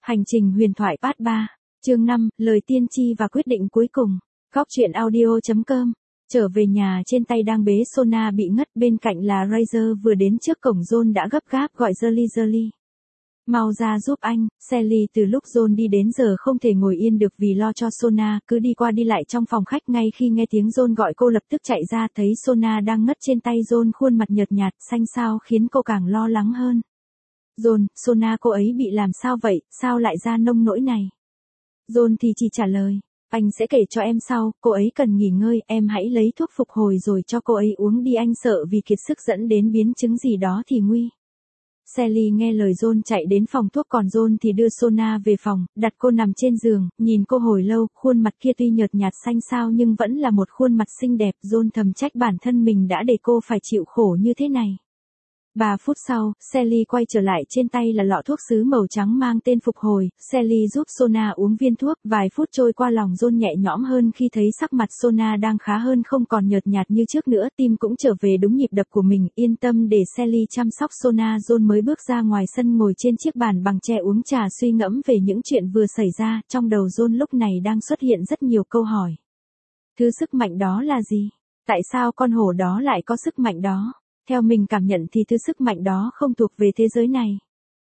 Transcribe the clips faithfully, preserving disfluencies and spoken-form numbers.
Hành trình huyền thoại part ba, chương năm, lời tiên tri và quyết định cuối cùng. Góc truyện audio chấm com. Trở về nhà trên tay đang bế Sona bị ngất, bên cạnh là Razor vừa đến trước cổng. John đã gấp gáp gọi Jolly Jolly. Mau ra giúp anh. Sally từ lúc John đi đến giờ không thể ngồi yên được vì lo cho Sona, cứ đi qua đi lại trong phòng khách. Ngay khi nghe tiếng John gọi cô lập tức chạy ra, thấy Sona đang ngất trên tay John, khuôn mặt nhợt nhạt, xanh xao khiến cô càng lo lắng hơn. John, Sona cô ấy bị làm sao vậy, sao lại ra nông nỗi này? John thì chỉ trả lời, anh sẽ kể cho em sau, cô ấy cần nghỉ ngơi, em hãy lấy thuốc phục hồi rồi cho cô ấy uống đi, anh sợ vì kiệt sức dẫn đến biến chứng gì đó thì nguy. Sally nghe lời John chạy đến phòng thuốc, còn John thì đưa Sona về phòng, đặt cô nằm trên giường, nhìn cô hồi lâu, khuôn mặt kia tuy nhợt nhạt xanh xao nhưng vẫn là một khuôn mặt xinh đẹp. John thầm trách bản thân mình đã để cô phải chịu khổ như thế này. Ba phút sau, Sally quay trở lại, trên tay là lọ thuốc sứ màu trắng mang tên phục hồi. Sally giúp Sona uống viên thuốc, vài phút trôi qua lòng John nhẹ nhõm hơn khi thấy sắc mặt Sona đang khá hơn, không còn nhợt nhạt như trước nữa, tim cũng trở về đúng nhịp đập của mình. Yên tâm để Sally chăm sóc Sona, John mới bước ra ngoài sân, ngồi trên chiếc bàn bằng tre uống trà, suy ngẫm về những chuyện vừa xảy ra. Trong đầu John lúc này đang xuất hiện rất nhiều câu hỏi. Thứ sức mạnh đó là gì? Tại sao con hổ đó lại có sức mạnh đó? Theo mình cảm nhận thì thứ sức mạnh đó không thuộc về thế giới này.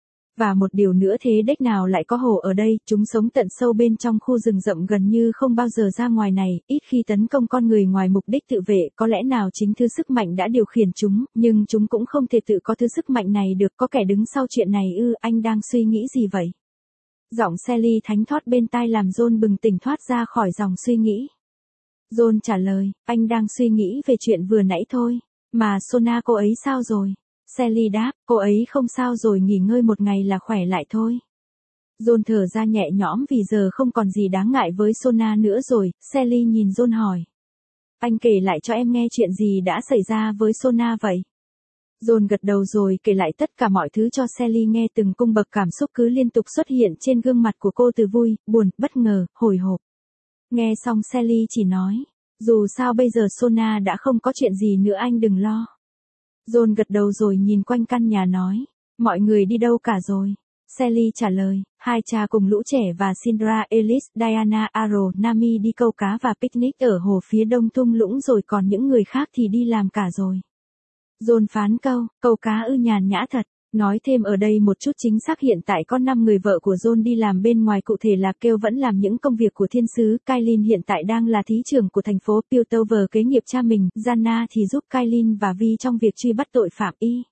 Và một điều nữa, thế đếch nào lại có hổ ở đây? Chúng sống tận sâu bên trong khu rừng rậm, gần như không bao giờ ra ngoài này, ít khi tấn công con người ngoài mục đích tự vệ. Có lẽ nào chính thứ sức mạnh đã điều khiển chúng, nhưng chúng cũng không thể tự có thứ sức mạnh này được. Có kẻ đứng sau chuyện này ư? Anh đang suy nghĩ gì vậy? Giọng Sally thánh thót bên tai làm John bừng tỉnh thoát ra khỏi dòng suy nghĩ. John trả lời, anh đang suy nghĩ về chuyện vừa nãy thôi. Mà Sona cô ấy sao rồi? Sally đáp, cô ấy không sao rồi, nghỉ ngơi một ngày là khỏe lại thôi. John thở ra nhẹ nhõm vì giờ không còn gì đáng ngại với Sona nữa rồi. Sally nhìn John hỏi, anh kể lại cho em nghe chuyện gì đã xảy ra với Sona vậy? John gật đầu rồi kể lại tất cả mọi thứ cho Sally nghe, từng cung bậc cảm xúc cứ liên tục xuất hiện trên gương mặt của cô, từ vui, buồn, bất ngờ, hồi hộp. Nghe xong Sally chỉ nói, dù sao bây giờ Sona đã không có chuyện gì nữa, anh đừng lo. John gật đầu rồi nhìn quanh căn nhà nói, mọi người đi đâu cả rồi? Sally trả lời, hai cha cùng lũ trẻ và Sindra, Ellis, Diana, Aro, Nami đi câu cá và picnic ở hồ phía đông thung lũng rồi, còn những người khác thì đi làm cả rồi. John phán câu, câu cá ư, nhàn nhã thật. Nói thêm ở đây một chút chính xác, hiện tại có năm người vợ của John đi làm bên ngoài, cụ thể là Kale vẫn làm những công việc của thiên sứ, Kailin hiện tại đang là thí trưởng của thành phố, Piltover kế nghiệp cha mình, Jana thì giúp Kailin và Vi trong việc truy bắt tội phạm y.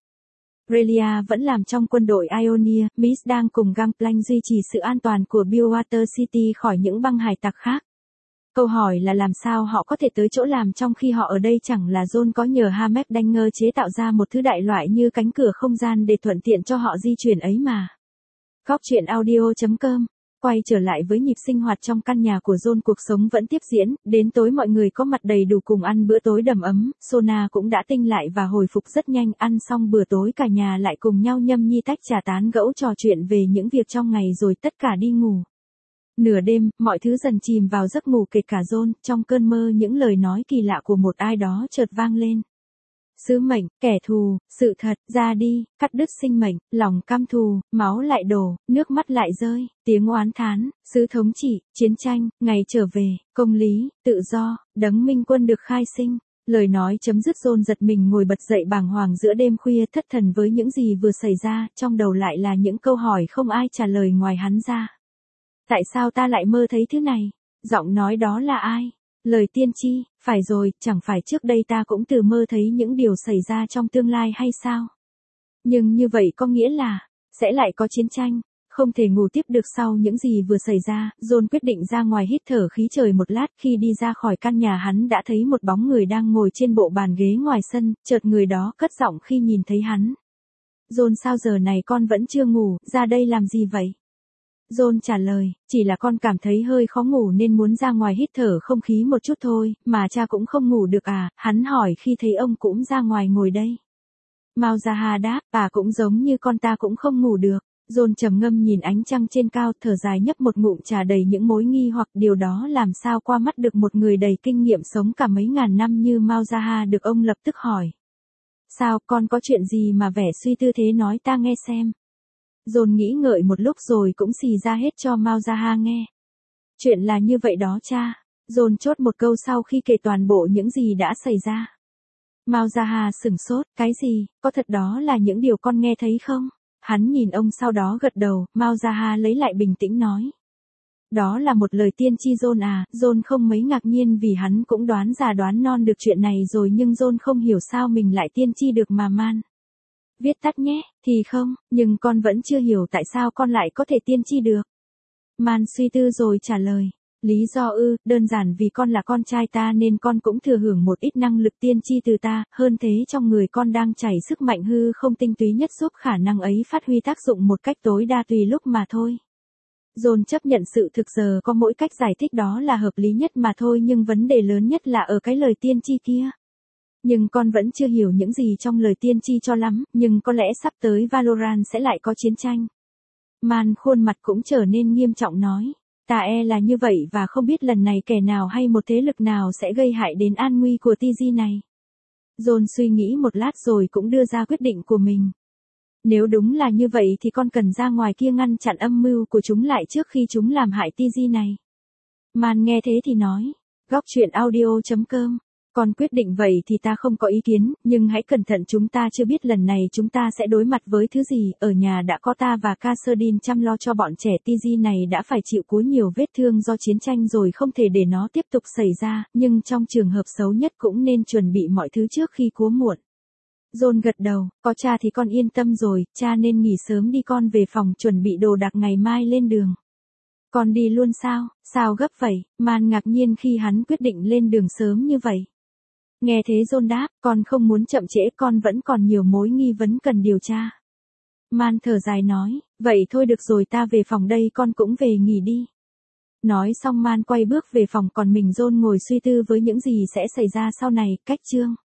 Relia vẫn làm trong quân đội Ionia, Miss đang cùng Gangplank duy trì sự an toàn của Billwater City khỏi những băng hải tặc khác. Câu hỏi là làm sao họ có thể tới chỗ làm trong khi họ ở đây? Chẳng là John có nhờ Hamek Danger chế tạo ra một thứ đại loại như cánh cửa không gian để thuận tiện cho họ di chuyển ấy mà. Góc truyện audio chấm com. Quay trở lại với nhịp sinh hoạt trong căn nhà của John, cuộc sống vẫn tiếp diễn, đến tối mọi người có mặt đầy đủ cùng ăn bữa tối đầm ấm. Sona cũng đã tinh lại và hồi phục rất nhanh. Ăn xong bữa tối cả nhà lại cùng nhau nhâm nhi tách trà, tán gẫu trò chuyện về những việc trong ngày rồi tất cả đi ngủ. Nửa đêm, mọi thứ dần chìm vào giấc ngủ kể cả John. Trong cơn mơ, những lời nói kỳ lạ của một ai đó chợt vang lên. Sứ mệnh, kẻ thù, sự thật, ra đi, cắt đứt sinh mệnh, lòng căm thù, máu lại đổ, nước mắt lại rơi, tiếng oán thán, sứ thống trị, chiến tranh, ngày trở về, công lý, tự do, đấng minh quân được khai sinh. Lời nói chấm dứt, John giật mình ngồi bật dậy bàng hoàng giữa đêm khuya, thất thần với những gì vừa xảy ra, trong đầu lại là những câu hỏi không ai trả lời ngoài hắn ra. Tại sao ta lại mơ thấy thứ này? Giọng nói đó là ai? Lời tiên tri, phải rồi, chẳng phải trước đây ta cũng từ mơ thấy những điều xảy ra trong tương lai hay sao? Nhưng như vậy có nghĩa là, sẽ lại có chiến tranh, không thể ngủ tiếp được sau những gì vừa xảy ra. John quyết định ra ngoài hít thở khí trời một lát, khi đi ra khỏi căn nhà hắn đã thấy một bóng người đang ngồi trên bộ bàn ghế ngoài sân, chợt người đó cất giọng khi nhìn thấy hắn. John, sao giờ này con vẫn chưa ngủ, ra đây làm gì vậy? John trả lời, chỉ là con cảm thấy hơi khó ngủ nên muốn ra ngoài hít thở không khí một chút thôi, mà cha cũng không ngủ được à? Hắn hỏi khi thấy ông cũng ra ngoài ngồi đây. Malzaha đáp, à cũng giống như con, ta cũng không ngủ được. John trầm ngâm nhìn ánh trăng trên cao, thở dài nhấp một ngụm trà đầy những mối nghi hoặc, điều đó làm sao qua mắt được một người đầy kinh nghiệm sống cả mấy ngàn năm như Malzaha được ông lập tức hỏi. Sao, con có chuyện gì mà vẻ suy tư thế, nói ta nghe xem. John nghĩ ngợi một lúc rồi cũng xì ra hết cho Mao Zaha nghe. Chuyện là như vậy đó cha. John chốt một câu sau khi kể toàn bộ những gì đã xảy ra. Mao Zaha sửng sốt, cái gì, có thật đó là những điều con nghe thấy không? Hắn nhìn ông sau đó gật đầu, Mao Zaha lấy lại bình tĩnh nói. Đó là một lời tiên tri John à, John không mấy ngạc nhiên vì hắn cũng đoán già đoán non được chuyện này rồi nhưng John không hiểu sao mình lại tiên tri được mà Man. Viết tắt nhé, thì không, nhưng con vẫn chưa hiểu tại sao con lại có thể tiên tri được. Man suy tư rồi trả lời. Lý do ư, đơn giản vì con là con trai ta nên con cũng thừa hưởng một ít năng lực tiên tri từ ta, hơn thế trong người con đang chảy sức mạnh hư không tinh túy nhất giúp khả năng ấy phát huy tác dụng một cách tối đa tùy lúc mà thôi. John chấp nhận sự thực giờ có mỗi cách giải thích đó là hợp lý nhất mà thôi nhưng vấn đề lớn nhất là ở cái lời tiên tri kia. Nhưng con vẫn chưa hiểu những gì trong lời tiên tri cho lắm, nhưng có lẽ sắp tới Valorant sẽ lại có chiến tranh. Man khuôn mặt cũng trở nên nghiêm trọng nói. Ta e là như vậy và không biết lần này kẻ nào hay một thế lực nào sẽ gây hại đến an nguy của tê giê này. John suy nghĩ một lát rồi cũng đưa ra quyết định của mình. Nếu đúng là như vậy thì con cần ra ngoài kia ngăn chặn âm mưu của chúng lại trước khi chúng làm hại tê giê này. Man nghe thế thì nói. Góc truyện audio chấm com. Con quyết định vậy thì ta không có ý kiến, nhưng hãy cẩn thận chúng ta chưa biết lần này chúng ta sẽ đối mặt với thứ gì, ở nhà đã có ta và Cassidy chăm lo cho bọn trẻ tê giê này đã phải chịu cúi nhiều vết thương do chiến tranh rồi không thể để nó tiếp tục xảy ra, nhưng trong trường hợp xấu nhất cũng nên chuẩn bị mọi thứ trước khi quá muộn. John gật đầu, có cha thì con yên tâm rồi, cha nên nghỉ sớm đi con về phòng chuẩn bị đồ đạc ngày mai lên đường. Con đi luôn sao, sao gấp vậy, Man ngạc nhiên khi hắn quyết định lên đường sớm như vậy. Nghe thế John đáp, con không muốn chậm trễ con vẫn còn nhiều mối nghi vấn cần điều tra. Man thở dài nói, vậy thôi được rồi ta về phòng đây con cũng về nghỉ đi. Nói xong Man quay bước về phòng còn mình John ngồi suy tư với những gì sẽ xảy ra sau này, cách chương.